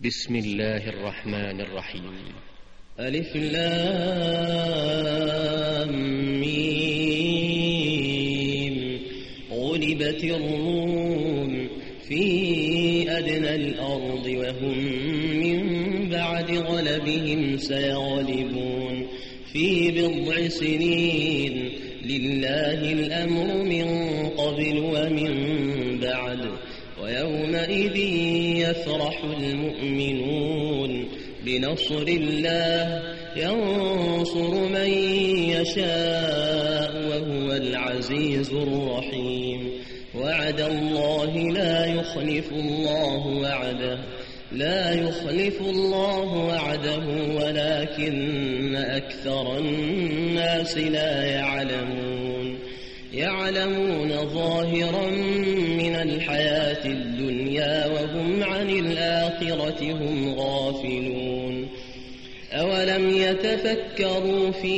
بسم الله الرحمن الرحيم. ألف لام ميم. غلبت الروم في أدنى الأرض وهم من بعد غلبهم سيغلبون في بضع سنين. لله الأمر من قبل ومن بعد ويومئذ يفرح المؤمنون بنصر الله ينصر من يشاء وهو العزيز الرحيم. وعد الله لا يخلف الله وعده ولكن أكثر الناس لا يعلمون ظاهرا من الحياة الدنيا وهم عن الآخرة هم غافلون. أولم يتفكروا في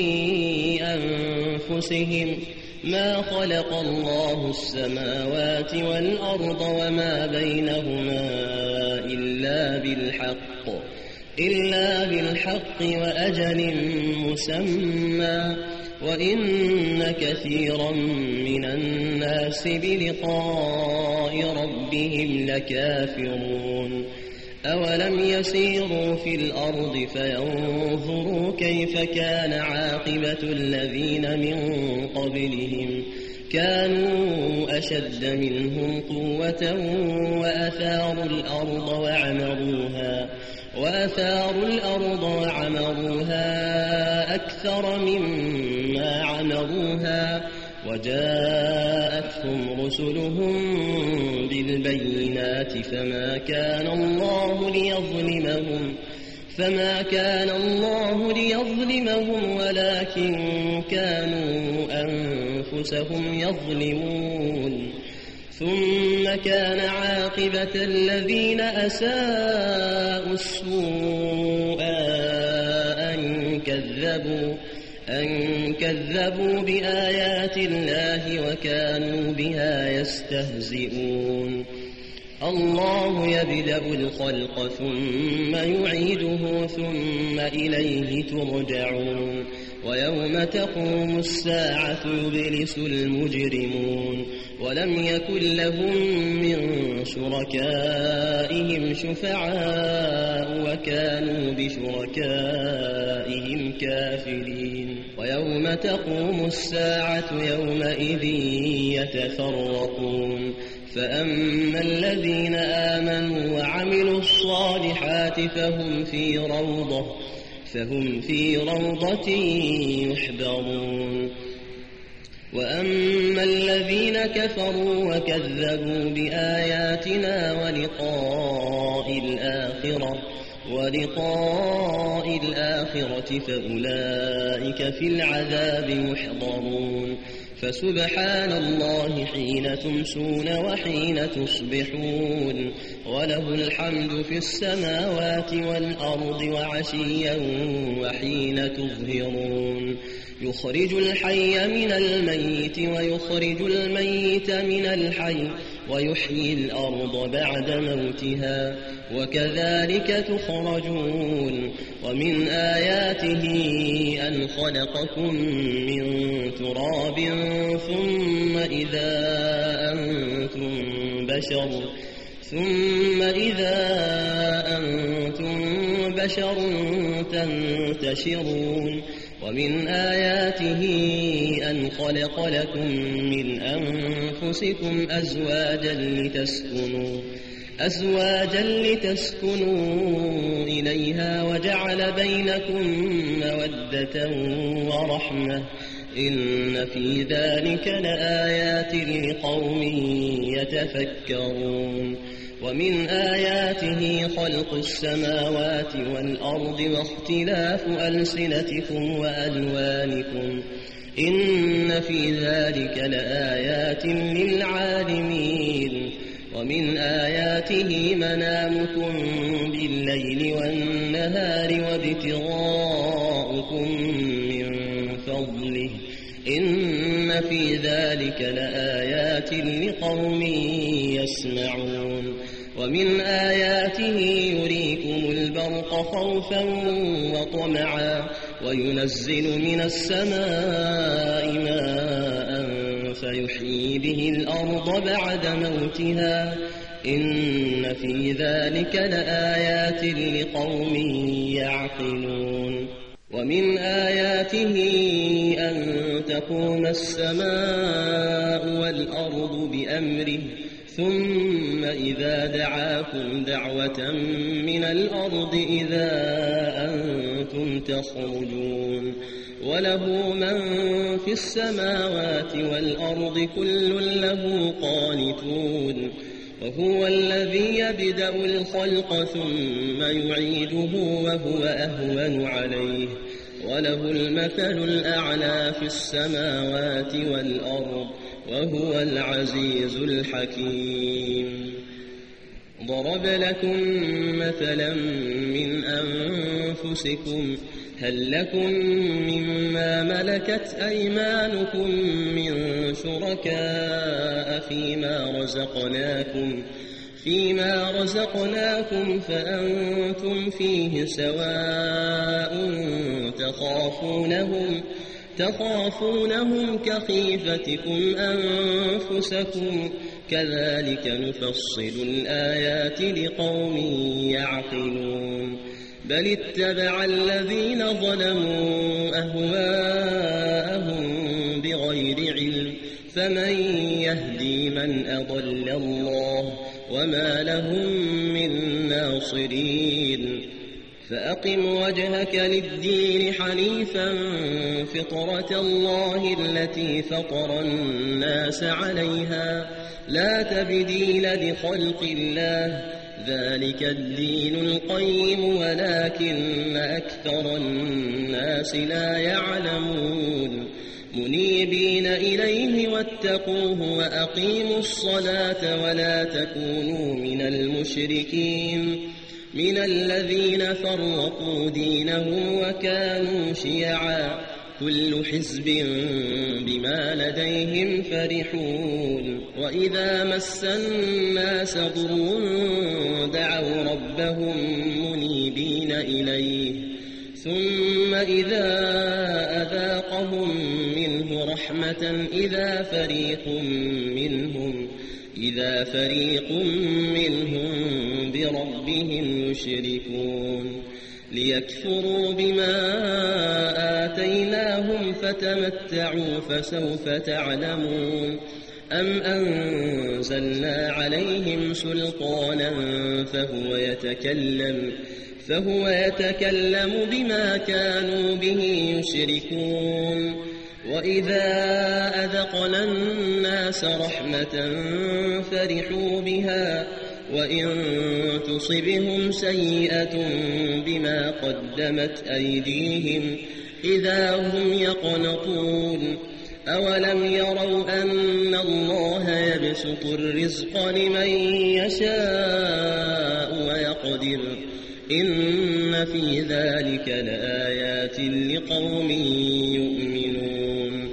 أنفسهم ما خلق الله السماوات والأرض وما بينهما إلا بالحق وأجل مسمى وإن كثيرا من الناس بلقاء ربهم لكافرون. أولم يسيروا في الأرض فينظروا كيف كان عاقبة الذين من قبلهم كانوا أشد منهم قوة وأثاروا الأرض وعمروها أكثر مما عمروها وجاءتهم رسلهم بالبينات فما كان الله ليظلمهم ولكن كانوا أنفسهم يظلمون. ثم كان عاقبة الذين أساءوا السوء أن كذبوا بآيات الله وكانوا بها يستهزئون. الله يبدأ الخلق ثم يعيده ثم إليه ترجعون. ويوم تقوم الساعة يبلس المجرمون ولم يكن لهم من شركائهم شفعاء وكانوا بشركائهم كافرين. ويوم تقوم الساعة يومئذ يتفرقون فأما الذين آمنوا وعملوا الصالحات فهم في روضة يحبرون. وأما الذين كفروا وكذبوا بآياتنا ولقاء الآخرة فأولئك في العذاب محضرون. فسبحان الله حين تمسون وحين تصبحون وله الحمد في السماوات والأرض وعشيا وحين تظهرون. يخرج الحي من الميت ويخرج الميت من الحي ويحيي الأرض بعد موتها وكذلك تخرجون. ومن آياته أن خلقكم من تراب ثم إذا أنتم بشر تنتشرون. ومن آياته أن خلق لكم من أنفسكم أزواجا لتسكنوا إليها وجعل بينكم مودة ورحمة إن في ذلك لآيات لقوم يتفكرون. ومن آياته خلق السماوات والأرض واختلاف ألسنتكم وألوانكم إن في ذلك لآيات للعالمين. ومن آياته منامكم بالليل والنهار وابتغاؤكم من فضله إن في ذلك لآيات لقوم يسمعون. ومن آياته يريكم البرق خوفا وطمعا وينزل من السماء ماء فيحيي به الأرض بعد موتها إن في ذلك لآيات لقوم يعقلون ومن آياته أن تقوم السماء والأرض بأمره ثم إذا دعاكم دعوة من الأرض إذا أنتم تخرجون وله من في السماوات والأرض كل له قانتون وهو الذي يبدأ الخلق ثم يعيده وهو أهون عليه وله المثل الأعلى في السماوات والأرض وهو العزيز الحكيم ضرب لكم مثلا من أنفسكم هل لكم مما ملكت أيمانكم من شركاء فيما رزقناكم فأنتم فيه سواء تخافونهم كخيفتكم أنفسكم كذلك نفصل الآيات لقوم يعقلون بل اتبع الذين ظلموا أهواءهم بغير علم فمن يهدي من أضل الله وما لهم من ناصرين فأقم وجهك للدين حنيفا فطرة الله التي فطر الناس عليها لا تبديل لخلق الله ذلك الدين القيم ولكن أكثر الناس لا يعلمون منيبين إليه واتقوه وأقيموا الصلاة ولا تكونوا من المشركين من الذين فرقوا دينهم وكانوا شيعا كل حزب بما لديهم فرحون وإذا مس الناس ضر دعوا ربهم منيبين إليه ثم إذا أذاقهم منه رحمة إذا فريق منهم بربهم يشركون ليكفروا بما آتيناهم فتمتعوا فسوف تعلمون أم أنزلنا عليهم سلطانا فهو يتكلم بما كانوا به يشركون وإذا أذقنا الناس رحمة فرحوا بها وإن تصبهم سيئة بما قدمت أيديهم إذا هم يقنطون أولم يروا أن الله يبسط الرزق لمن يشاء ويقدر إن في ذلك لآيات لقوم يؤمنون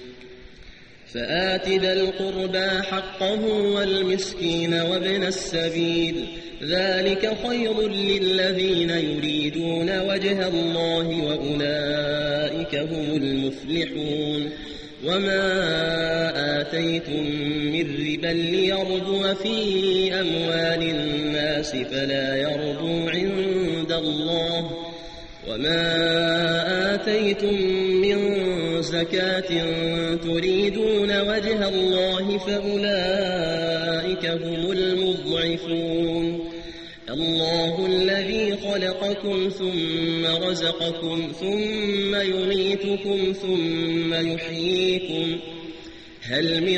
فآت ذا القربى حقه والمسكين وابن السبيل ذلك خير للذين يريدون وجه الله وأولئك هم المفلحون وما آتيتم من ربا ليربو في أموال الناس فلا يربو عند الله وما آتيتم من زكاة تريدون وجه الله فأولئك هم المضعفون الله الذي خلقكم ثم رزقكم ثم يميتكم ثم يحييكم هل من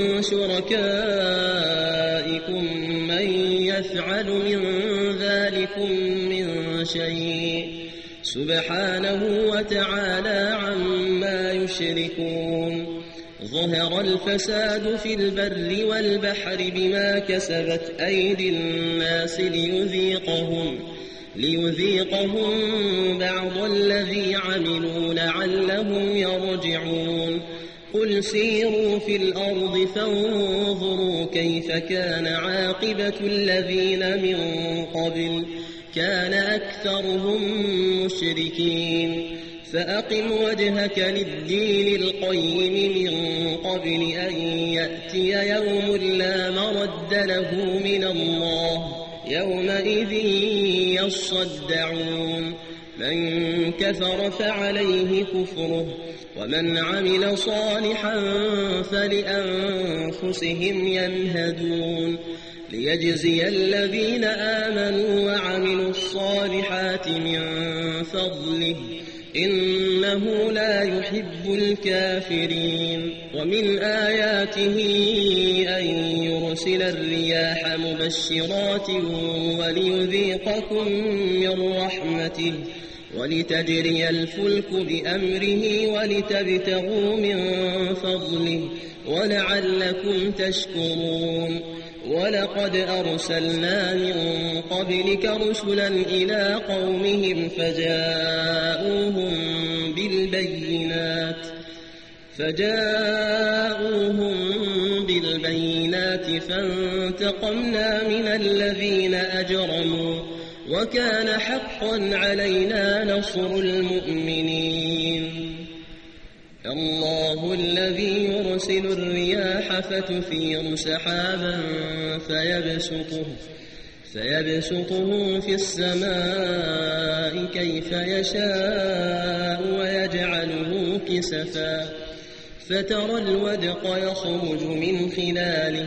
شركائكم من يفعل من ذلكم من شيء سبحانه وتعالى عما يشركون ظهر الفساد في البر والبحر بما كسبت أيدي الناس ليذيقهم بعض الذي عملوا لعلهم يرجعون قل سيروا في الأرض فانظروا كيف كان عاقبة الذين من قبل كان أكثرهم مشركين فأقم وجهك للدين القيم من قبل أن يأتي يوم لا مرد له من الله يومئذ يصدعون من كفر فعليه كفره ومن عمل صالحا فلأنفسهم يمهدون ليجزي الذين آمنوا وعملوا الصالحات من فضله إنه لا يحب الكافرين ومن آياته أن يرسل الرياح مبشرات وليذيقكم من رحمته ولتجري الفلك بأمره ولتبتغوا من فضله ولعلكم تشكرون ولقد أرسلنا من قبلك رسلا إلى قومهم فجاءوهم بالبينات فانتقمنا من الذين أجرموا وكان حقا علينا نصر المؤمنين الله الذي يرسل الرياح فتثير سحابا فيبسطه في السماء كيف يشاء ويجعله كسفا فترى الودق يخرج من خلاله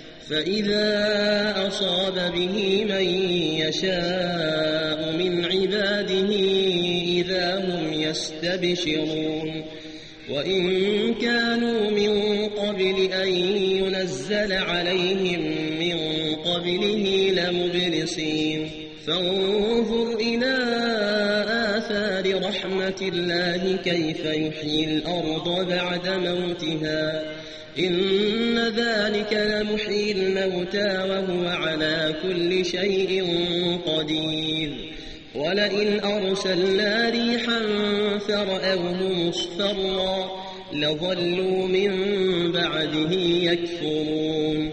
فإذا أصاب به من يشاء من عباده إذا هم يستبشرون وإن كانوا من قبل أن ينزل عليهم من قبله لمبلسين فانظر إلى آثار رحمة الله كيف يحيي الأرض بعد موتها إن ذلك لمحيي الموتى وهو على كل شيء قدير ولئن أرسلنا ريحا فرأوه مصفرا لظلوا من بعده يكفرون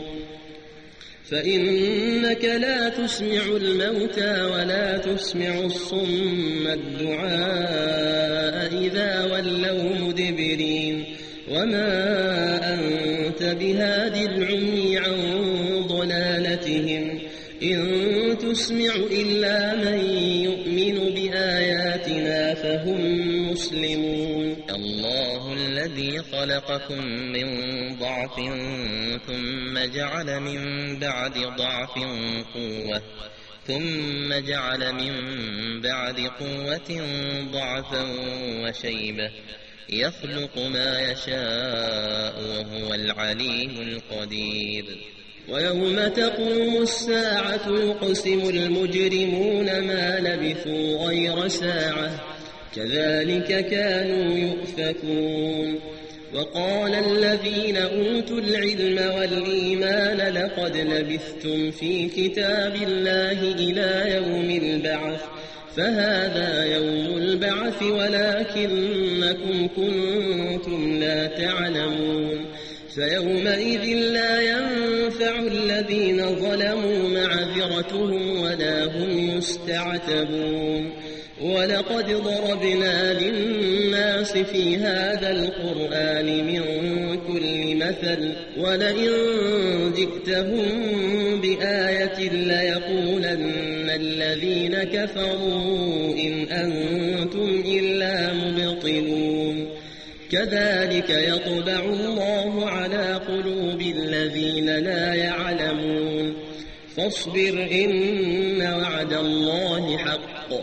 فإنك لا تسمع الموتى ولا تسمع الصم الدعاء إذا ولوا مدبرين وما أنت بهاد العمي عن ضلالتهم إن تسمع إلا من يؤمن بآياتنا فهم مسلمون الله الذي خلقكم من ضعف ثم جعل من بعد ضعف قوة ثم جعل من بعد قوة ضعفا وشيبة يخلق ما يشاء وهو العليم القدير ويوم تقوم الساعة يقسم المجرمون ما لبثوا غير ساعة كذلك كانوا يؤفكون وقال الذين أوتوا العلم والإيمان لقد لبثتم في كتاب الله إلى يوم البعث فهذا يوم البعث ولكنكم كنتم لا تعلمون فيومئذ لا ينفع الذين ظلموا معذرتهم ولا هم يستعتبون ولقد ضربنا للناس في هذا القرآن من كل مثل ولئن جئتهم بآية ليقولن الذين كفروا إن أنتم إلا مبطلون كذلك يطبع الله على قلوب الذين لا يعلمون فاصبر إن وعد الله حق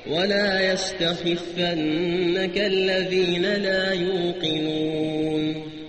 ولا يستخفنك الذين لا يوقنون